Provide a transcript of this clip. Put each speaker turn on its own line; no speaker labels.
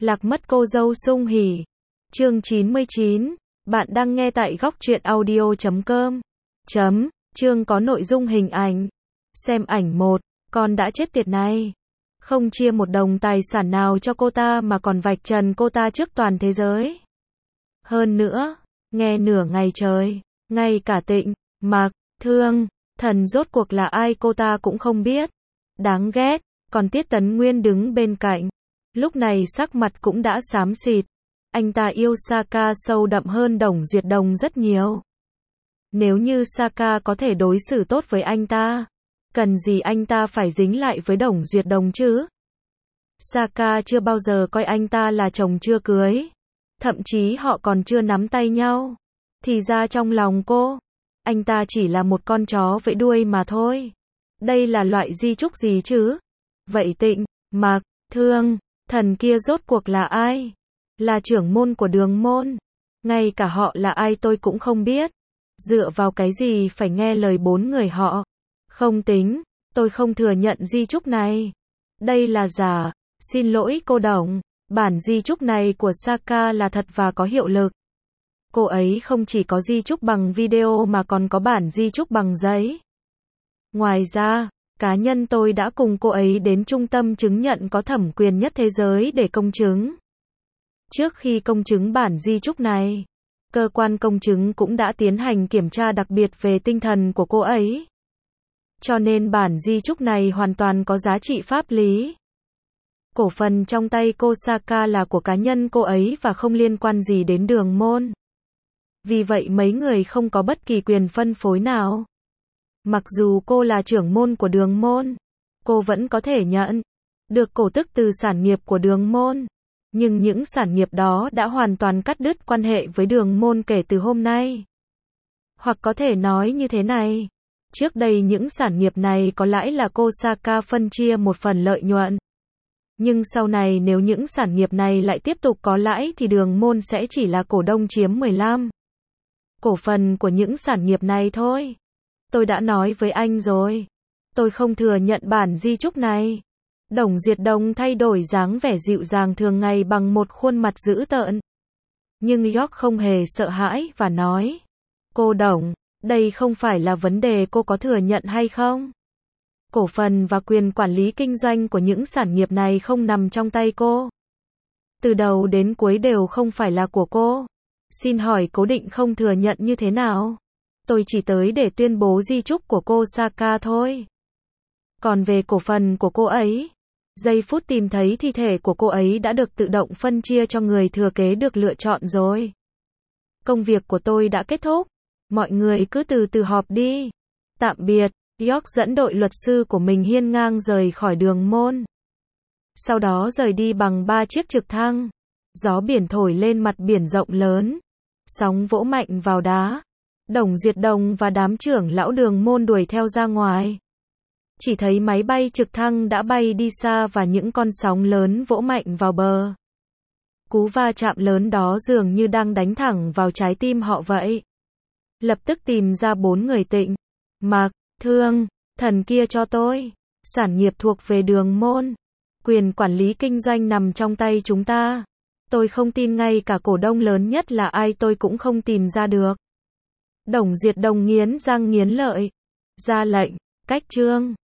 Lạc mất cô dâu sung hỉ. Chương 99. Bạn đang nghe tại góc truyện audio.com. Chương có nội dung hình ảnh. Xem ảnh 1. Con đã chết tiệt này. Không chia một đồng tài sản nào cho cô ta mà còn vạch trần cô ta trước toàn thế giới. Hơn nữa, nghe nửa ngày trời, ngay cả Tịnh, Mạc, Thương, Thần rốt cuộc là ai cô ta cũng không biết. Đáng ghét, còn Tiết Tấn Nguyên đứng bên cạnh. Lúc này sắc mặt cũng đã xám xịt. Anh ta yêu Saka sâu đậm hơn Đồng Duyệt Đồng rất nhiều. Nếu như Saka có thể đối xử tốt với anh ta, cần gì anh ta phải dính lại với Đồng Duyệt Đồng chứ? Saka chưa bao giờ coi anh ta là chồng chưa cưới. Thậm chí họ còn chưa nắm tay nhau. Thì ra trong lòng cô, anh ta chỉ là một con chó vẫy đuôi mà thôi. Đây là loại di chúc gì chứ? Vậy Tịnh, Mạc, Thương, Thần kia rốt cuộc là ai? Là trưởng môn của Đường môn. Ngay cả họ là ai tôi cũng không biết. Dựa vào cái gì phải nghe lời bốn người họ? Không tính, tôi không thừa nhận di chúc này. Đây là giả. Xin lỗi cô Đồng. Bản di chúc này của Saka là thật và có hiệu lực. Cô ấy không chỉ có di chúc bằng video mà còn có bản di chúc bằng giấy. Ngoài ra, cá nhân tôi đã cùng cô ấy đến trung tâm chứng nhận có thẩm quyền nhất thế giới để công chứng. Trước khi công chứng bản di chúc này, cơ quan công chứng cũng đã tiến hành kiểm tra đặc biệt về tinh thần của cô ấy. Cho nên bản di chúc này hoàn toàn có giá trị pháp lý. Cổ phần trong tay cô Saka là của cá nhân cô ấy và không liên quan gì đến Đường môn. Vì vậy mấy người không có bất kỳ quyền phân phối nào. Mặc dù cô là trưởng môn của Đường môn, cô vẫn có thể nhận được cổ tức từ sản nghiệp của Đường môn. Nhưng những sản nghiệp đó đã hoàn toàn cắt đứt quan hệ với Đường môn kể từ hôm nay. Hoặc có thể nói như thế này, trước đây những sản nghiệp này có lãi là cô Saka phân chia một phần lợi nhuận. Nhưng sau này nếu những sản nghiệp này lại tiếp tục có lãi thì Đường môn sẽ chỉ là cổ đông chiếm 15% cổ phần của những sản nghiệp này thôi. Tôi đã nói với anh rồi. Tôi không thừa nhận bản di chúc này. Đồng Duyệt Đồng thay đổi dáng vẻ dịu dàng thường ngày bằng một khuôn mặt dữ tợn. Nhưng York không hề sợ hãi và nói. Cô Đồng, đây không phải là vấn đề cô có thừa nhận hay không. Cổ phần và quyền quản lý kinh doanh của những sản nghiệp này không nằm trong tay cô. Từ đầu đến cuối đều không phải là của cô. Xin hỏi cố định không thừa nhận như thế nào? Tôi chỉ tới để tuyên bố di chúc của cô Saka thôi. Còn về cổ phần của cô ấy, giây phút tìm thấy thi thể của cô ấy đã được tự động phân chia cho người thừa kế được lựa chọn rồi. Công việc của tôi đã kết thúc. Mọi người cứ từ từ họp đi. Tạm biệt. York dẫn đội luật sư của mình hiên ngang rời khỏi Đường môn. Sau đó rời đi bằng 3 chiếc trực thăng. Gió biển thổi lên mặt biển rộng lớn. Sóng vỗ mạnh vào đá. Đồng Duyệt Đồng và đám trưởng lão Đường môn đuổi theo ra ngoài. Chỉ thấy máy bay trực thăng đã bay đi xa và những con sóng lớn vỗ mạnh vào bờ. Cú va chạm lớn đó dường như đang đánh thẳng vào trái tim họ vậy. Lập tức tìm ra 4 người Tịnh, Mạc, Thương, Thần kia cho tôi. Sản nghiệp thuộc về Đường môn. Quyền quản lý kinh doanh nằm trong tay chúng ta. Tôi không tin ngay cả cổ đông lớn nhất là ai tôi cũng không tìm ra được. Đồng Duyệt Đồng nghiến răng nghiến lợi. Ra lệnh, cách trương.